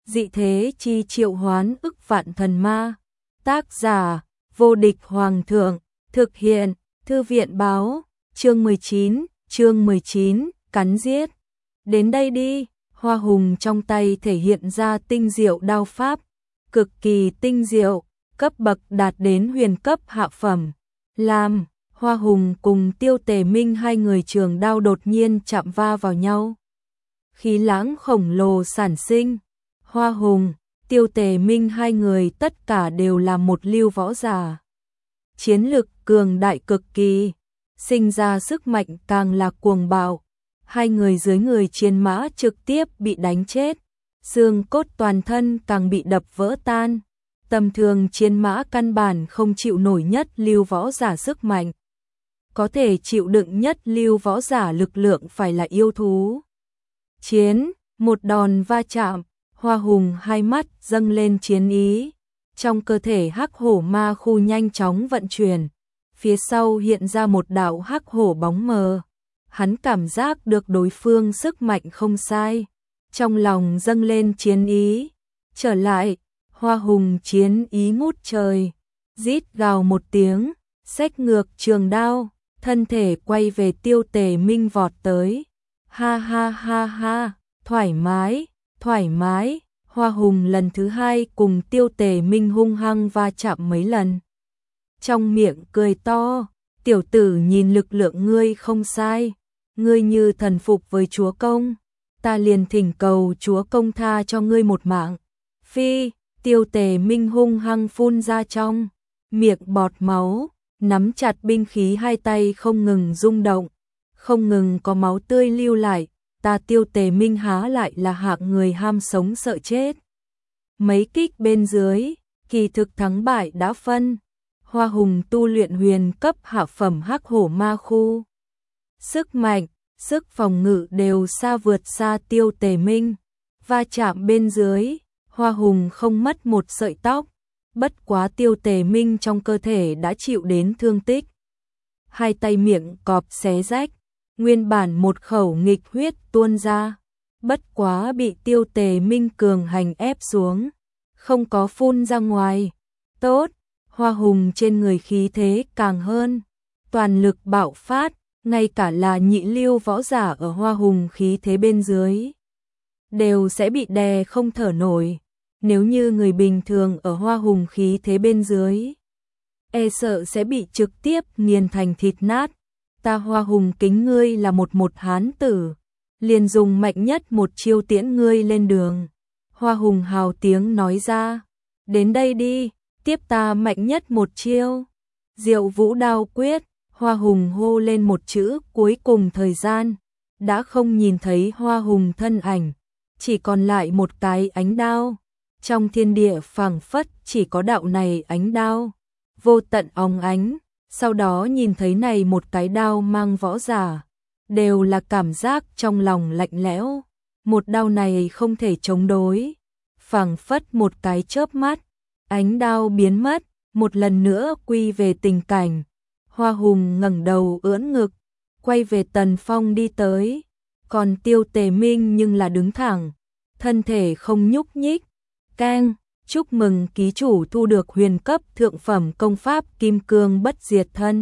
dị thế chi triệu hoán ức vạn thần ma. Tác giả, vô địch hoàng thượng, thực hiện, thư viện báo, chương 19, cắn giết. Đến đây đi, Hoa Hùng trong tay thể hiện ra tinh diệu đao pháp, cực kỳ tinh diệu, cấp bậc đạt đến huyền cấp hạ phẩm. Làm, Hoa Hùng cùng Tiêu Tề Minh hai người trường đao đột nhiên chạm va vào nhau. Khí lãng khổng lồ sản sinh. Hoa Hùng, Tiêu Tề Minh hai người tất cả đều là một lưu võ giả. Chiến lực cường đại cực kỳ, sinh ra sức mạnh càng là cuồng bạo. Hai người dưới người chiến mã trực tiếp bị đánh chết, xương cốt toàn thân càng bị đập vỡ tan. Tầm thường chiến mã căn bản không chịu nổi nhất lưu võ giả sức mạnh. Có thể chịu đựng nhất lưu võ giả lực lượng phải là yêu thú. Chiến, một đòn va chạm, Hoa Hùng hai mắt dâng lên chiến ý. Trong cơ thể hắc hổ ma khu nhanh chóng vận chuyển, phía sau hiện ra một đạo hắc hổ bóng mờ. Hắn cảm giác được đối phương sức mạnh không sai, trong lòng dâng lên chiến ý. Trở lại, Hoa Hùng chiến ý ngút trời, rít gào một tiếng, xách ngược trường đao, thân thể quay về Tiêu Tề Minh vọt tới. Ha ha ha ha, thoải mái, thoải mái. Hoa Hùng lần thứ hai cùng Tiêu Tề Minh hung hăng va chạm mấy lần. Trong miệng cười to, tiểu tử nhìn lực lượng ngươi không sai, ngươi như thần phục với chúa công, ta liền thỉnh cầu chúa công tha cho ngươi một mạng. Phi, Tiêu Tề Minh hung hăng phun ra trong miệng bọt máu, nắm chặt binh khí hai tay không ngừng rung động, không ngừng có máu tươi lưu lại. Ta Tiêu Tề Minh há lại là hạng người ham sống sợ chết. Mấy kích bên dưới, kỳ thực thắng bại đã phân. Hoa Hùng tu luyện huyền cấp hạ phẩm hắc hổ ma khu. Sức mạnh, sức phòng ngự đều xa vượt xa Tiêu Tề Minh. Va chạm bên dưới, Hoa Hùng không mất một sợi tóc. Bất quá Tiêu Tề Minh trong cơ thể đã chịu đến thương tích. Hai tay miệng cọp xé rách. Nguyên bản một khẩu nghịch huyết tuôn ra, bất quá bị Tiêu Tề Minh cường hành ép xuống, không có phun ra ngoài. Tốt, Hoa Hùng trên người khí thế càng hơn, toàn lực bạo phát, ngay cả là nhị lưu võ giả ở Hoa Hùng khí thế bên dưới đều sẽ bị đè không thở nổi. Nếu như người bình thường ở Hoa Hùng khí thế bên dưới, e sợ sẽ bị trực tiếp nghiền thành thịt nát. Ta Hoa Hùng kính ngươi là một hán tử, liền dùng mạnh nhất một chiêu tiễn ngươi lên đường. Hoa Hùng hào tiếng nói ra, đến đây đi, tiếp ta mạnh nhất một chiêu. Diệu Vũ Đao Quyết, Hoa Hùng hô lên một chữ cuối cùng thời gian, đã không nhìn thấy Hoa Hùng thân ảnh, chỉ còn lại một cái ánh đao. Trong thiên địa phảng phất chỉ có đạo này ánh đao, vô tận óng ánh. Sau đó nhìn thấy này một cái đao mang võ giả, đều là cảm giác trong lòng lạnh lẽo. Một đao này không thể chống đối, phảng phất một cái chớp mắt, ánh đao biến mất, một lần nữa quy về tình cảnh. Hoa Hùng ngẩng đầu ưỡn ngực, quay về Tần Phong đi tới, còn Tiêu Tề Minh nhưng là đứng thẳng, thân thể không nhúc nhích. Keng, chúc mừng ký chủ thu được huyền cấp thượng phẩm công pháp Kim Cương Bất Diệt Thân.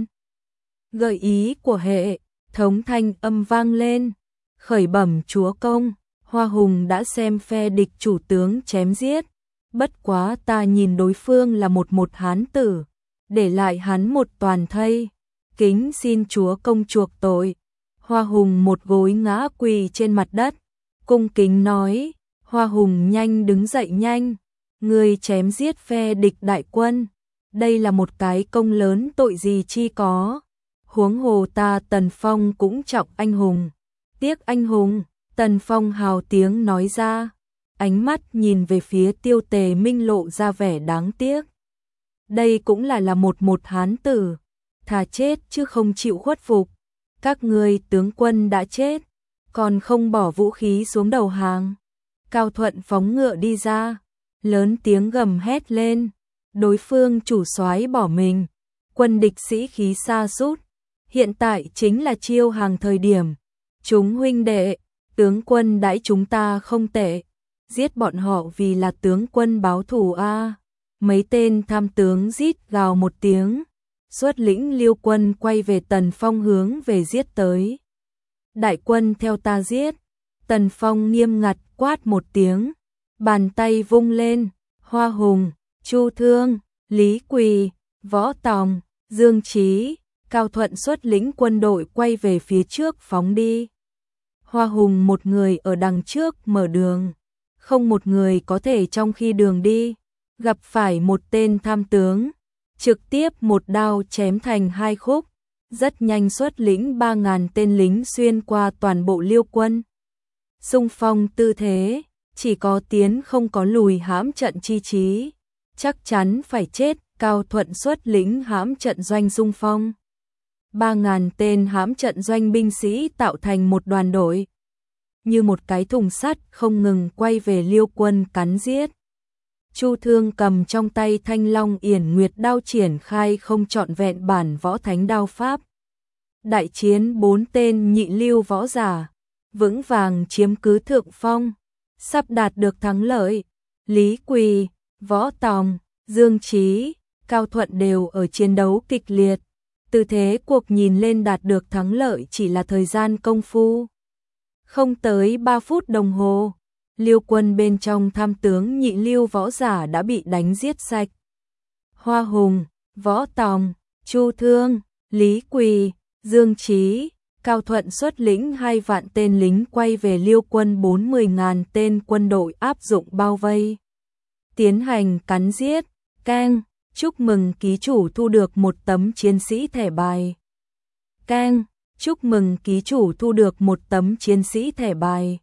Gợi ý của hệ thống thanh âm vang lên. Khởi bẩm chúa công, Hoa Hùng đã xem phe địch chủ tướng chém giết. Bất quá ta nhìn đối phương là một hán tử, để lại hắn một toàn thây. Kính xin chúa công chuộc tội. Hoa Hùng một gối ngã quỳ trên mặt đất, cung kính nói. Hoa Hùng nhanh đứng dậy nhanh. Người chém giết phe địch đại quân, đây là một cái công lớn tội gì chi có. Huống hồ ta Tần Phong cũng trọng anh hùng. Tiếc anh hùng, Tần Phong hào tiếng nói ra, ánh mắt nhìn về phía Tiêu Tề Minh lộ ra vẻ đáng tiếc. Đây cũng là một hán tử, thà chết chứ không chịu khuất phục. Các ngươi tướng quân đã chết, còn không bỏ vũ khí xuống đầu hàng. Cao Thuận phóng ngựa đi ra, lớn tiếng gầm hét lên. Đối phương chủ soái bỏ mình, quân địch sĩ khí sa sút, hiện tại chính là chiêu hàng thời điểm. Chúng huynh đệ, tướng quân đãi chúng ta không tệ, giết bọn họ vì là tướng quân báo thù a. Mấy tên tham tướng rít gào một tiếng, xuất lĩnh Liêu quân quay về Tần Phong hướng về giết tới. Đại quân theo ta giết. Tần Phong nghiêm ngặt quát một tiếng, bàn tay vung lên, Hoa Hùng, Chu Thương, Lý Quỳ, Võ Tòng, Dương Chí, Cao Thuận xuất lĩnh quân đội quay về phía trước phóng đi. Hoa Hùng một người ở đằng trước mở đường, không một người có thể trong khi đường đi, gặp phải một tên tham tướng, trực tiếp một đao chém thành hai khúc, rất nhanh xuất lĩnh 3.000 tên lính xuyên qua toàn bộ Liêu quân. Xung phong tư thế, chỉ có tiến không có lùi, hãm trận chi chí, chắc chắn phải chết. Cao Thuận xuất lĩnh hãm trận doanh xung phong. 3.000 tên hãm trận doanh binh sĩ tạo thành một đoàn đội, như một cái thùng sắt không ngừng quay về Liêu quân cắn giết. Chu Thương cầm trong tay Thanh Long Yển Nguyệt đao triển khai không trọn vẹn bản võ thánh đao pháp. Đại chiến 4 tên nhị lưu võ giả, vững vàng chiếm cứ thượng phong, sắp đạt được thắng lợi. Lý Quỳ, Võ Tòng, Dương Chí, Cao Thuận đều ở chiến đấu kịch liệt, tư thế cuộc nhìn lên đạt được thắng lợi chỉ là thời gian công phu. Không tới 3 phút đồng hồ, Liêu quân bên trong tham tướng nhị lưu võ giả đã bị đánh giết sạch. Hoa Hùng, Võ Tòng, Chu Thương, Lý Quỳ, Dương Chí, Cao Thuận xuất lĩnh 2 vạn tên lính quay về Liêu quân 40.000 tên quân đội áp dụng bao vây, tiến hành cắn giết. Keng, chúc mừng ký chủ thu được một tấm chiến sĩ thẻ bài. Keng, chúc mừng ký chủ thu được một tấm chiến sĩ thẻ bài.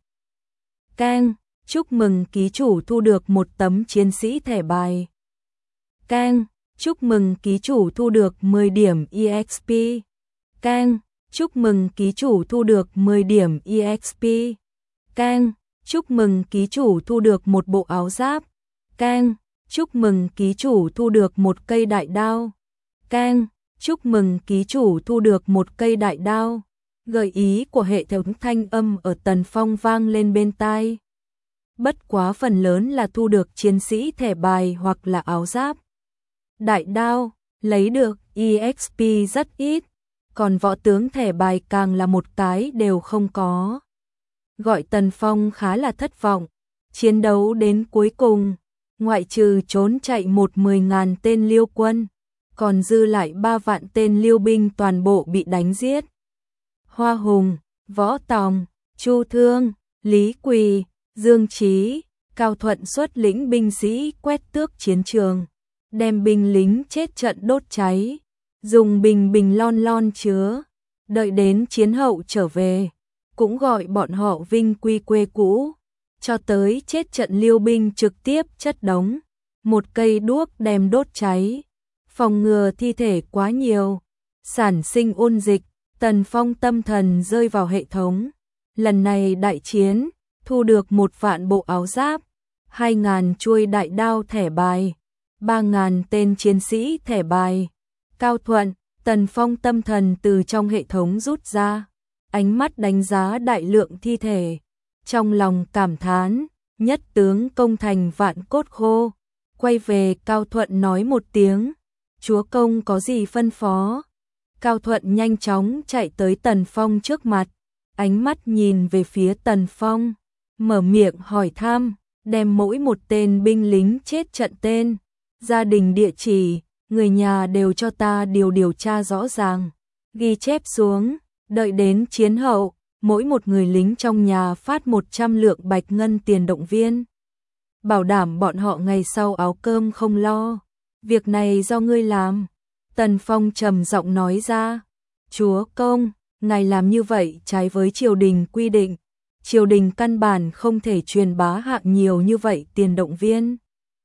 Keng, chúc mừng ký chủ thu được một tấm chiến sĩ thẻ bài. Keng, chúc mừng ký chủ thu được 10 điểm EXP. Keng, chúc mừng ký chủ thu được 10 điểm EXP. Keng, chúc mừng ký chủ thu được một bộ áo giáp. Keng, chúc mừng ký chủ thu được một cây đại đao. Keng, chúc mừng ký chủ thu được một cây đại đao. Gợi ý của hệ thống thanh âm ở Tần Phong vang lên bên tai. Bất quá phần lớn là thu được chiến sĩ thẻ bài hoặc là áo giáp. Đại đao, lấy được EXP rất ít, còn võ tướng thẻ bài càng là một cái đều không có. Gọi Tần Phong khá là thất vọng, chiến đấu đến cuối cùng, ngoại trừ trốn chạy 10.000 tên Liêu quân, còn dư lại 3 vạn tên Liêu binh toàn bộ bị đánh giết. Hoa Hùng, Võ Tòng, Chu Thương, Lý Quỳ, Dương Chí, Cao Thuận xuất lĩnh binh sĩ quét tước chiến trường, đem binh lính chết trận đốt cháy, dùng bình lon chứa, đợi đến chiến hậu trở về, cũng gọi bọn họ vinh quy quê cũ, cho tới chết trận Liêu binh trực tiếp chất đống, một cây đuốc đem đốt cháy, phòng ngừa thi thể quá nhiều, sản sinh ôn dịch. Tần Phong tâm thần rơi vào hệ thống, lần này đại chiến, thu được 1 vạn bộ áo giáp, 2.000 chuôi đại đao thẻ bài, 3.000 tên chiến sĩ thẻ bài. Cao Thuận, Tần Phong tâm thần từ trong hệ thống rút ra, ánh mắt đánh giá đại lượng thi thể, trong lòng cảm thán, nhất tướng công thành vạn cốt khô. Quay về Cao Thuận nói một tiếng, chúa công có gì phân phó? Cao Thuận nhanh chóng chạy tới Tần Phong trước mặt, ánh mắt nhìn về phía Tần Phong, mở miệng hỏi thăm, đem mỗi một tên binh lính chết trận tên, gia đình địa chỉ, người nhà đều cho ta điều tra rõ ràng, ghi chép xuống, đợi đến chiến hậu, mỗi một người lính trong nhà phát 100 lượng bạch ngân tiền động viên, bảo đảm bọn họ ngày sau áo cơm không lo, việc này do ngươi làm. Tần Phong trầm giọng nói ra, chúa công, ngài làm như vậy trái với triều đình quy định, triều đình căn bản không thể truyền bá hạng nhiều như vậy tiền động viên.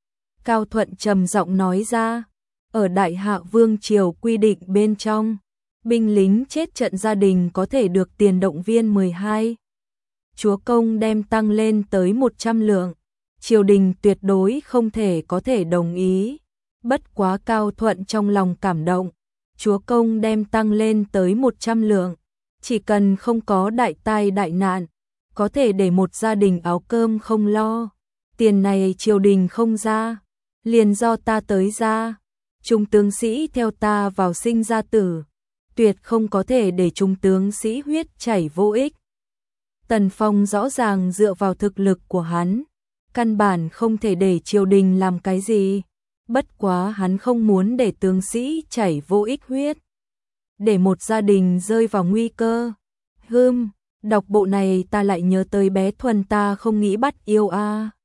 Cao Thuận trầm giọng nói ra, ở Đại Hạ Vương triều quy định bên trong, binh lính chết trận gia đình có thể được tiền động viên 12. Chúa công đem tăng lên tới 100 lượng, triều đình tuyệt đối không thể có thể đồng ý. Bất quá Cao Thuận trong lòng cảm động, chúa công đem tăng lên tới 100 lượng, chỉ cần không có đại tai đại nạn, có thể để một gia đình áo cơm không lo, tiền này triều đình không ra, liền do ta tới ra. Trung tướng sĩ theo ta vào sinh ra tử, tuyệt không có thể để trung tướng sĩ huyết chảy vô ích. Tần Phong rõ ràng dựa vào thực lực của hắn, căn bản không thể để triều đình làm cái gì, bất quá hắn không muốn để tướng sĩ chảy vô ích huyết, để một gia đình rơi vào nguy cơ. Đọc bộ này ta lại nhớ tới bé Thuần ta không nghĩ bắt yêu a.